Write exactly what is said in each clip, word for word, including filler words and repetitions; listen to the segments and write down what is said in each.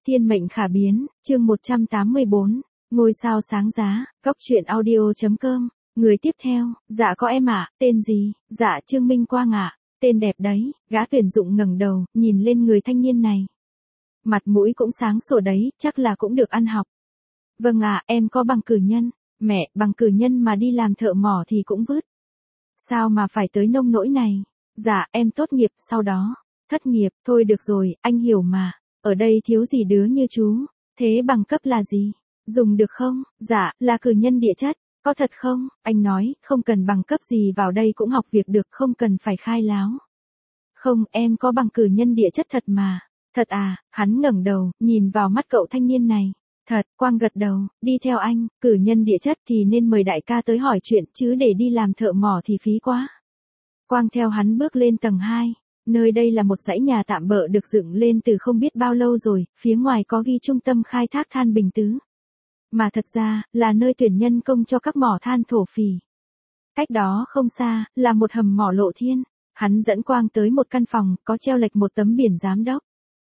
Thiên mệnh khả biến, chương một trăm tám mươi bốn, ngôi sao sáng giá, góc truyện audio.com, người tiếp theo, dạ có em ạ, tên gì, dạ Trương Minh Quang ạ, tên đẹp đấy, gã tuyển dụng ngẩng đầu, nhìn lên người thanh niên này. Mặt mũi cũng sáng sủa đấy, chắc là cũng được ăn học. Vâng ạ, em có bằng cử nhân, mẹ, bằng cử nhân mà đi làm thợ mỏ thì cũng vứt. Sao mà phải tới nông nỗi này, dạ em tốt nghiệp sau đó, thất nghiệp, thôi được rồi, anh hiểu mà. Ở đây thiếu gì đứa như chú, thế bằng cấp là gì? Dùng được không? Dạ, là cử nhân địa chất, có thật không? Anh nói, không cần bằng cấp gì vào đây cũng học việc được, không cần phải khai láo. Không, em có bằng cử nhân địa chất thật mà. Thật à, hắn ngẩng đầu, nhìn vào mắt cậu thanh niên này. Thật, Quang gật đầu, đi theo anh, cử nhân địa chất thì nên mời đại ca tới hỏi chuyện, chứ để đi làm thợ mỏ thì phí quá. Quang theo hắn bước lên tầng hai. Nơi đây là một dãy nhà tạm bợ được dựng lên từ không biết bao lâu rồi, phía ngoài có ghi trung tâm khai thác than Bình Tứ. Mà thật ra, là nơi tuyển nhân công cho các mỏ than thổ phỉ. Cách đó không xa, là một hầm mỏ lộ thiên. Hắn dẫn Quang tới một căn phòng, có treo lệch một tấm biển giám đốc.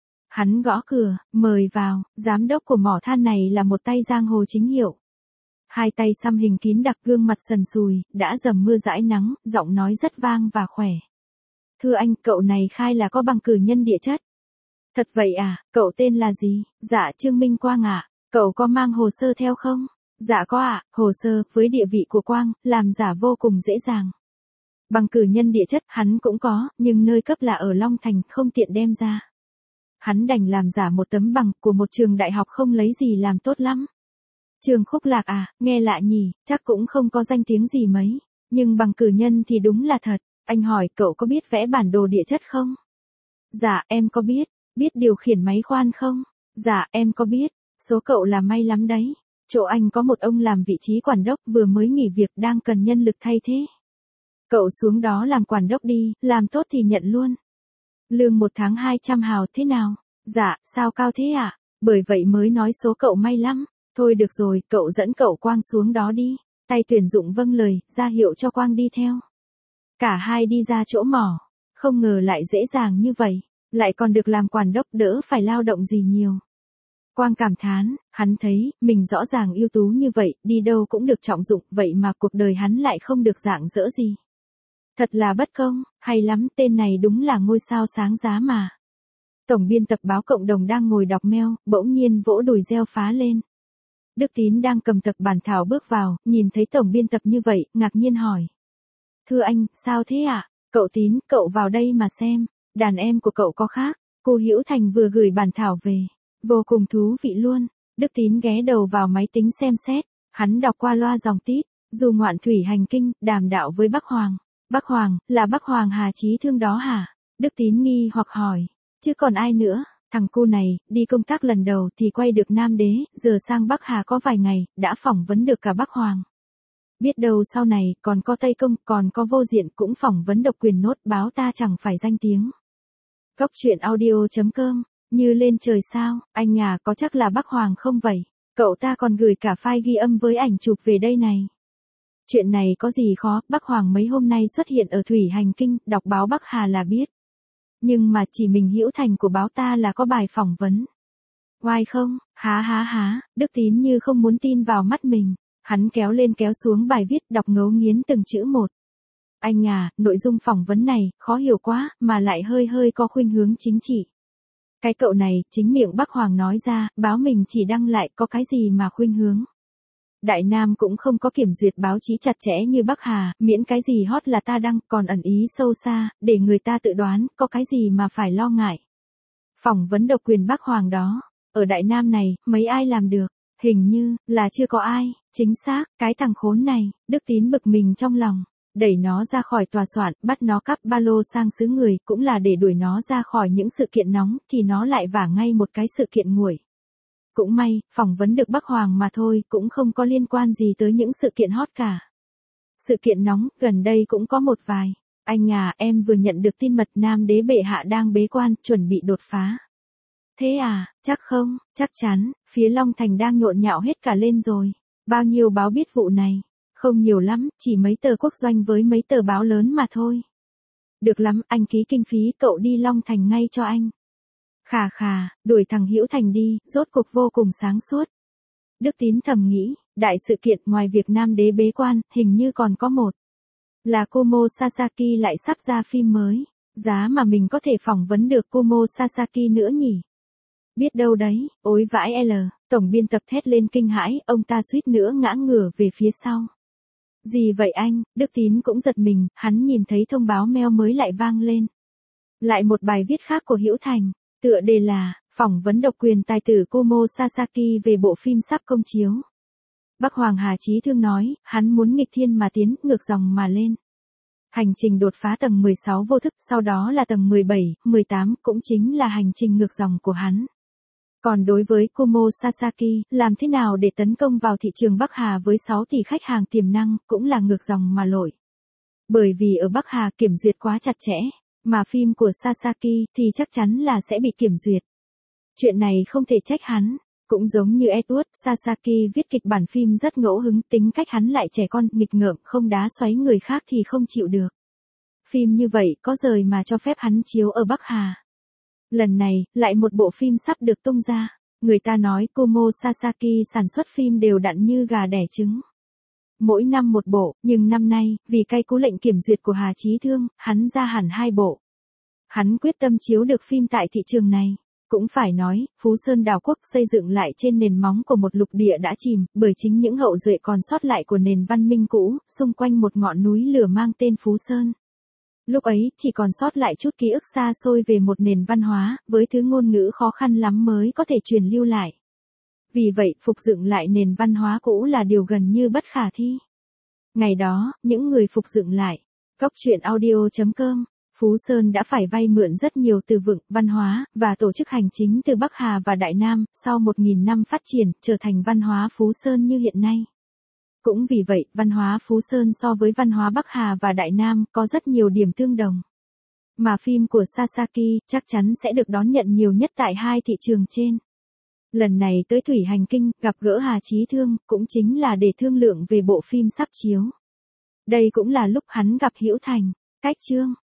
Hắn gõ cửa, mời vào, giám đốc của mỏ than này là một tay giang hồ chính hiệu. Hai tay xăm hình kín đặc, gương mặt sần sùi, đã dầm mưa dãi nắng, giọng nói rất vang và khỏe. Thưa anh, cậu này khai là có bằng cử nhân địa chất. Thật vậy à, cậu tên là gì? Dạ Trương Minh Quang ạ. Cậu có mang hồ sơ theo không? Dạ có ạ, hồ sơ, với địa vị của Quang, làm giả vô cùng dễ dàng. Bằng cử nhân địa chất, hắn cũng có, nhưng nơi cấp là ở Long Thành, không tiện đem ra. Hắn đành làm giả một tấm bằng của một trường đại học không lấy gì làm tốt lắm. Trường Khúc Lạc à, nghe lạ nhỉ, chắc cũng không có danh tiếng gì mấy. Nhưng bằng cử nhân thì đúng là thật. Anh hỏi cậu có biết vẽ bản đồ địa chất không? Dạ em có biết. Biết điều khiển máy khoan không? Dạ em có biết. Số cậu là may lắm đấy. Chỗ anh có một ông làm vị trí quản đốc vừa mới nghỉ việc đang cần nhân lực thay thế. Cậu xuống đó làm quản đốc đi, làm tốt thì nhận luôn. Lương một tháng hai trăm hào thế nào? Dạ, sao cao thế ạ? À? Bởi vậy mới nói số cậu may lắm. Thôi được rồi, cậu dẫn cậu Quang xuống đó đi. Tay tuyển dụng vâng lời, ra hiệu cho Quang đi theo. Cả hai đi ra chỗ mỏ, không ngờ lại dễ dàng như vậy, lại còn được làm quản đốc, đỡ phải lao động gì nhiều. Quang cảm thán, hắn thấy, mình rõ ràng ưu tú như vậy, đi đâu cũng được trọng dụng, vậy mà cuộc đời hắn lại không được rạng rỡ gì. Thật là bất công, hay lắm, tên này đúng là ngôi sao sáng giá mà. Tổng biên tập báo Cộng đồng đang ngồi đọc mail, bỗng nhiên vỗ đùi reo phá lên. Đức Tín đang cầm tập bản thảo bước vào, nhìn thấy tổng biên tập như vậy, ngạc nhiên hỏi. Thưa anh, sao thế ạ? À? Cậu Tín, cậu vào đây mà xem, đàn em của cậu có khác. Cô Hữu Thành vừa gửi bản thảo về, vô cùng thú vị luôn. Đức Tín ghé đầu vào máy tính xem xét, hắn đọc qua loa dòng tít, dù ngoạn thủy hành kinh, đàm đạo với Bắc Hoàng. Bắc Hoàng, là Bắc Hoàng Hà Chí Thương đó hả? Đức Tín nghi hoặc hỏi, chứ còn ai nữa? Thằng cu này, đi công tác lần đầu thì quay được Nam Đế, giờ sang Bắc Hà có vài ngày, đã phỏng vấn được cả Bắc Hoàng. Biết đâu sau này, còn có Tây Công, còn có Vô Diện cũng phỏng vấn độc quyền nốt, báo ta chẳng phải danh tiếng. Góc truyện audio.com, như lên trời sao, anh nhà có chắc là Bắc Hoàng không vậy? Cậu ta còn gửi cả file ghi âm với ảnh chụp về đây này. Chuyện này có gì khó, Bắc Hoàng mấy hôm nay xuất hiện ở thủy hành kinh, đọc báo Bắc Hà là biết. Nhưng mà chỉ mình Hữu Thành của báo ta là có bài phỏng vấn. Oai không, há há há, Đức Tín như không muốn tin vào mắt mình. Hắn kéo lên kéo xuống bài viết, đọc ngấu nghiến từng chữ một. Anh à, nội dung phỏng vấn này, khó hiểu quá, mà lại hơi hơi có khuynh hướng chính trị. Cái cậu này, chính miệng Bắc Hoàng nói ra, báo mình chỉ đăng lại, có cái gì mà khuynh hướng. Đại Nam cũng không có kiểm duyệt báo chí chặt chẽ như Bắc Hà, miễn cái gì hot là ta đăng, còn ẩn ý sâu xa, để người ta tự đoán, có cái gì mà phải lo ngại. Phỏng vấn độc quyền Bắc Hoàng đó, ở Đại Nam này, mấy ai làm được? Hình như, là chưa có ai, chính xác, cái thằng khốn này, Đức Tín bực mình trong lòng, đẩy nó ra khỏi tòa soạn, bắt nó cắp ba lô sang xứ người, cũng là để đuổi nó ra khỏi những sự kiện nóng, thì nó lại vả ngay một cái sự kiện nguội. Cũng may, phỏng vấn được Bắc Hoàng mà thôi, cũng không có liên quan gì tới những sự kiện hot cả. Sự kiện nóng, gần đây cũng có một vài. Anh à, em vừa nhận được tin mật Nam Đế bệ hạ đang bế quan, chuẩn bị đột phá. Thế à, chắc không, chắc chắn, phía Long Thành đang nhộn nhạo hết cả lên rồi. Bao nhiêu báo biết vụ này? Không nhiều lắm, chỉ mấy tờ quốc doanh với mấy tờ báo lớn mà thôi. Được lắm, anh ký kinh phí cậu đi Long Thành ngay cho anh. Khà khà, đuổi thằng Hữu Thành đi, rốt cuộc vô cùng sáng suốt. Đức Tín thầm nghĩ, đại sự kiện ngoài việc Nam Đế bế quan, hình như còn có một. Là Kumo Sasaki lại sắp ra phim mới. Giá mà mình có thể phỏng vấn được Kumo Sasaki nữa nhỉ? Biết đâu đấy, ối vãi L, tổng biên tập thét lên kinh hãi, ông ta suýt nữa ngã ngửa về phía sau. Gì vậy anh? Đức Tín cũng giật mình, hắn nhìn thấy thông báo mail mới lại vang lên. Lại một bài viết khác của Hữu Thành, tựa đề là, phỏng vấn độc quyền tài tử Kumo Sasaki về bộ phim sắp công chiếu. Bắc Hoàng Hà Chí Thương nói, hắn muốn nghịch thiên mà tiến, ngược dòng mà lên. Hành trình đột phá tầng mười sáu vô thức, sau đó là tầng mười bảy, mười tám, cũng chính là hành trình ngược dòng của hắn. Còn đối với Kumo Sasaki, làm thế nào để tấn công vào thị trường Bắc Hà với sáu tỷ khách hàng tiềm năng, cũng là ngược dòng mà lội. Bởi vì ở Bắc Hà kiểm duyệt quá chặt chẽ, mà phim của Sasaki thì chắc chắn là sẽ bị kiểm duyệt. Chuyện này không thể trách hắn. Cũng giống như Edward, Sasaki viết kịch bản phim rất ngẫu hứng, tính cách hắn lại trẻ con, nghịch ngợm, không đá xoáy người khác thì không chịu được. Phim như vậy có rời mà cho phép hắn chiếu ở Bắc Hà. Lần này, lại một bộ phim sắp được tung ra. Người ta nói Kumo Sasaki sản xuất phim đều đặn như gà đẻ trứng. Mỗi năm một bộ, nhưng năm nay, vì cay cú lệnh kiểm duyệt của Hà Chí Thương, hắn ra hẳn hai bộ. Hắn quyết tâm chiếu được phim tại thị trường này. Cũng phải nói, Phú Sơn đảo quốc xây dựng lại trên nền móng của một lục địa đã chìm, bởi chính những hậu duệ còn sót lại của nền văn minh cũ, xung quanh một ngọn núi lửa mang tên Phú Sơn. Lúc ấy, chỉ còn sót lại chút ký ức xa xôi về một nền văn hóa, với thứ ngôn ngữ khó khăn lắm mới có thể truyền lưu lại. Vì vậy, phục dựng lại nền văn hóa cũ là điều gần như bất khả thi. Ngày đó, những người phục dựng lại, Cóc truyện audio chấm com, Phú Sơn đã phải vay mượn rất nhiều từ vựng, văn hóa, và tổ chức hành chính từ Bắc Hà và Đại Nam, sau một nghìn năm phát triển, trở thành văn hóa Phú Sơn như hiện nay. Cũng vì vậy, văn hóa Phú Sơn so với văn hóa Bắc Hà và Đại Nam, có rất nhiều điểm tương đồng. Mà phim của Sasaki, chắc chắn sẽ được đón nhận nhiều nhất tại hai thị trường trên. Lần này tới Thủy Hành Kinh, gặp gỡ Hà Chí Thương, cũng chính là để thương lượng về bộ phim sắp chiếu. Đây cũng là lúc hắn gặp Hữu Thành. Cách chương